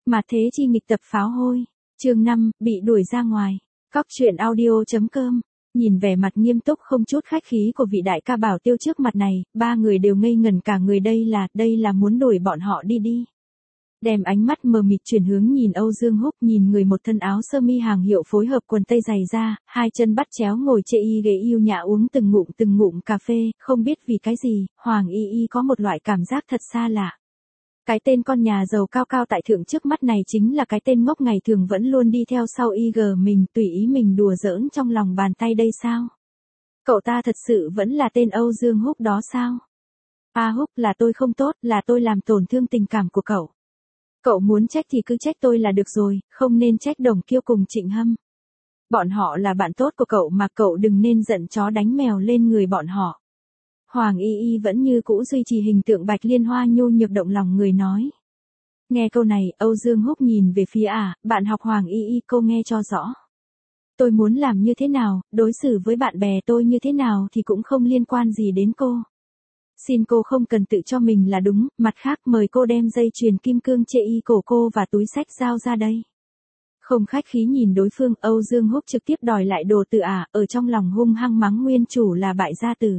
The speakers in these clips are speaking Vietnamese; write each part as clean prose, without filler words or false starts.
Mà thế chi nghịch tập pháo hôi. Chương 5, bị đuổi ra ngoài. Cóc truyện audio.com. Nhìn vẻ mặt nghiêm túc không chút khách khí của vị đại ca Bảo Tiêu trước mặt này, ba người đều ngây ngẩn cả người, đây là muốn đuổi bọn họ đi. Đem ánh mắt mờ mịt chuyển hướng nhìn Âu Dương Húc, nhìn người một thân áo sơ mi hàng hiệu phối hợp quần tây dày da, hai chân bắt chéo ngồi chê y ghế yêu nhã uống từng ngụm cà phê, không biết vì cái gì, Hoàng Y có một loại cảm giác thật xa lạ. Cái tên con nhà giàu cao cao tại thượng trước mắt này chính là cái tên ngốc ngày thường vẫn luôn đi theo sau IG mình, tùy ý mình đùa giỡn trong lòng bàn tay đây sao? Cậu ta thật sự vẫn là tên Âu Dương Húc đó sao? Húc, là tôi không tốt, là tôi làm tổn thương tình cảm của cậu. Cậu muốn trách thì cứ trách tôi là được rồi, không nên trách Đồng Kiêu cùng Trịnh Hâm. Bọn họ là bạn tốt của cậu mà, cậu đừng nên giận chó đánh mèo lên người bọn họ. Hoàng Y vẫn như cũ duy trì hình tượng bạch liên hoa nhu nhược động lòng người nói. Nghe câu này, Âu Dương Húc nhìn về phía bạn học Hoàng Y, cô nghe cho rõ. Tôi muốn làm như thế nào, đối xử với bạn bè tôi như thế nào thì cũng không liên quan gì đến cô. Xin cô không cần tự cho mình là đúng, mặt khác mời cô đem dây chuyền kim cương chê y cổ cô và túi xách giao ra đây. Không khách khí nhìn đối phương, Âu Dương Húc trực tiếp đòi lại đồ từ ở trong lòng hung hăng mắng nguyên chủ là bại gia tử.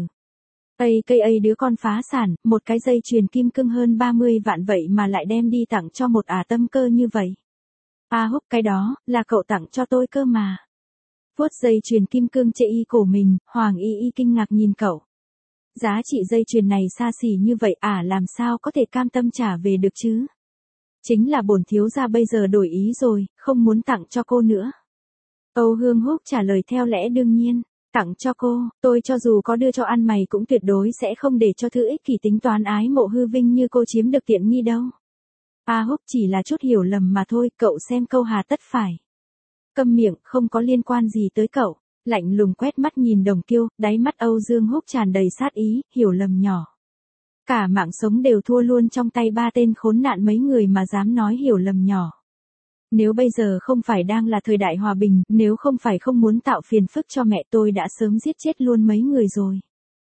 Cây đứa con phá sản, một cái dây chuyền kim cương hơn 30 vạn vậy mà lại đem đi tặng cho một tâm cơ như vậy. Húc, cái đó, là cậu tặng cho tôi cơ mà. Vuốt dây chuyền kim cương chê y cổ mình, Hoàng Y kinh ngạc nhìn cậu. Giá trị dây chuyền này xa xỉ như vậy làm sao có thể cam tâm trả về được chứ? Chính là bổn thiếu gia bây giờ đổi ý rồi, không muốn tặng cho cô nữa. Âu Dương Húc trả lời theo lẽ đương nhiên. Tặng cho cô, tôi cho dù có đưa cho ăn mày cũng tuyệt đối sẽ không để cho thứ ích kỷ tính toán ái mộ hư vinh như cô chiếm được tiện nghi đâu. Húc, chỉ là chút hiểu lầm mà thôi, cậu xem câu hà tất phải. Câm miệng, không có liên quan gì tới cậu. Lạnh lùng quét mắt nhìn Đồng Kiêu, đáy mắt Âu Dương Húc tràn đầy sát ý, hiểu lầm nhỏ. Cả mạng sống đều thua luôn trong tay ba tên khốn nạn mấy người mà dám nói hiểu lầm nhỏ. Nếu bây giờ không phải đang là thời đại hòa bình, nếu không phải không muốn tạo phiền phức cho mẹ tôi đã sớm giết chết luôn mấy người rồi.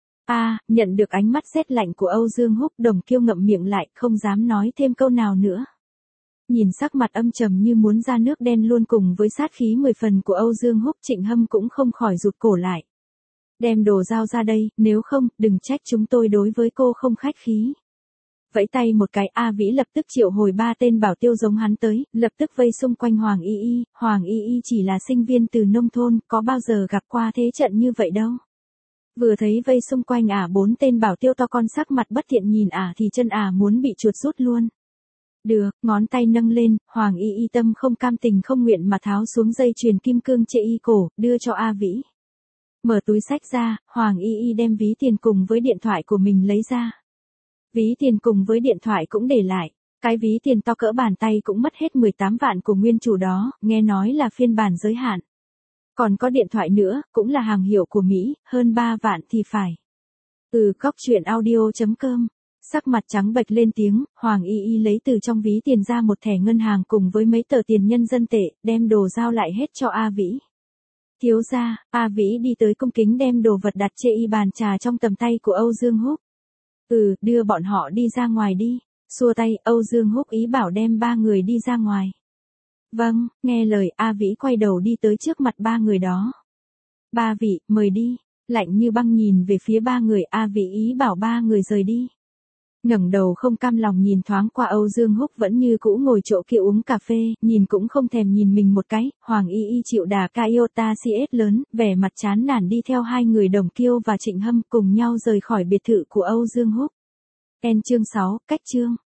Nhận được ánh mắt rét lạnh của Âu Dương Húc, Đồng Kiêu ngậm miệng lại, không dám nói thêm câu nào nữa. Nhìn sắc mặt âm trầm như muốn ra nước đen luôn cùng với sát khí 10 phần của Âu Dương Húc, Trịnh Hâm cũng không khỏi rụt cổ lại. Đem đồ giao ra đây, nếu không, đừng trách chúng tôi đối với cô không khách khí. Vẫy tay một cái, Vĩ lập tức triệu hồi ba tên bảo tiêu giống hắn tới, lập tức vây xung quanh Hoàng Y. Hoàng Y chỉ là sinh viên từ nông thôn, có bao giờ gặp qua thế trận như vậy đâu. Vừa thấy vây xung quanh bốn tên bảo tiêu to con sắc mặt bất thiện nhìn thì chân muốn bị chuột rút luôn. Được, ngón tay nâng lên, Hoàng Y tâm không cam tình không nguyện mà tháo xuống dây chuyền kim cương chê y cổ, đưa cho Vĩ. Mở túi xách ra, Hoàng Y đem ví tiền cùng với điện thoại của mình lấy ra. Ví tiền cùng với điện thoại cũng để lại. Cái ví tiền to cỡ bàn tay cũng mất hết 18 vạn của nguyên chủ đó, nghe nói là phiên bản giới hạn. Còn có điện thoại nữa, cũng là hàng hiệu của Mỹ, hơn 3 vạn thì phải. Cóc truyện audio.com. Sắc mặt trắng bệch lên tiếng, Hoàng Y lấy từ trong ví tiền ra một thẻ ngân hàng cùng với mấy tờ tiền nhân dân tệ, đem đồ giao lại hết cho Vĩ. Thiếu gia, Vĩ đi tới cung kính đem đồ vật đặt chê y bàn trà trong tầm tay của Âu Dương Húc. Đưa bọn họ đi ra ngoài đi. Xua tay, Âu Dương Húc ý bảo đem ba người đi ra ngoài. Vâng, nghe lời, Vĩ quay đầu đi tới trước mặt ba người đó. Ba vị, mời đi. Lạnh như băng nhìn về phía ba người, Vĩ ý bảo ba người rời đi. Ngẩng đầu không cam lòng nhìn thoáng qua Âu Dương Húc vẫn như cũ ngồi chỗ kia uống cà phê, nhìn cũng không thèm nhìn mình một cái, Hoàng Y chịu đà Toyota CS lớn, vẻ mặt chán nản đi theo hai người Đồng Kiêu và Trịnh Hâm cùng nhau rời khỏi biệt thự của Âu Dương Húc. Chương 6, cách chương.